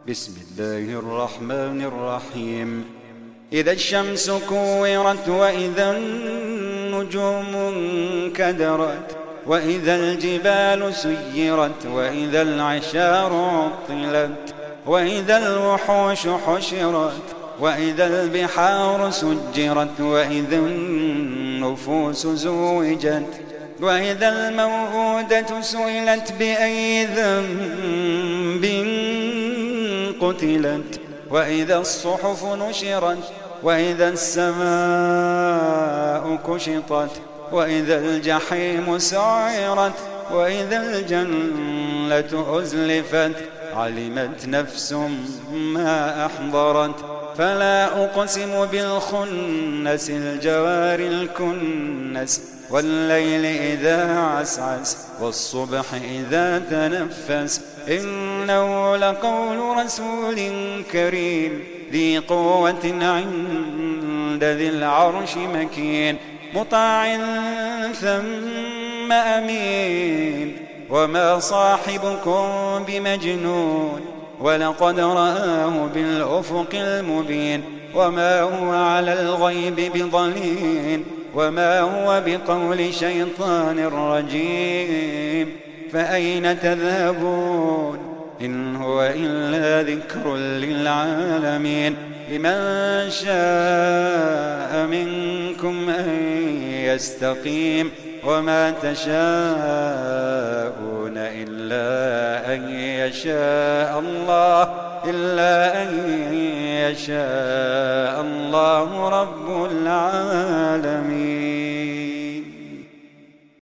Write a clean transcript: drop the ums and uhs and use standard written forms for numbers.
بسم الله الرحمن الرحيم. إذا الشمس كورت وإذا النجوم انكدرت وإذا الجبال سيرت وإذا العشار عطلت وإذا الوحوش حشرت وإذا البحار سجرت وإذا النفوس زوجت وإذا الموءودة سئلت بأي ذنب قتلت وإذا الصحف نشرت وإذا السماء كشطت وإذا الجحيم سعرت وإذا الجنة أزلفت علمت نفس ما أحضرت. فلا أقسم بالخنس الجوار الكنس والليل إذا عسعس والصبح إذا تنفس إنه لقول رسول كريم ذي قوة عند ذي العرش مكين مطاع ثم أمين وما صاحبكم بمجنون ولقد رآه بالأفق المبين وما هو على الغيب بضنين وما هو بقول شيطان رجيم. فأين تذهبون إن هو إلا ذكر للعالمين. لمن شاء منكم أن يستقيم وما تشاءون إلا أن يشاء الله رب العالمين.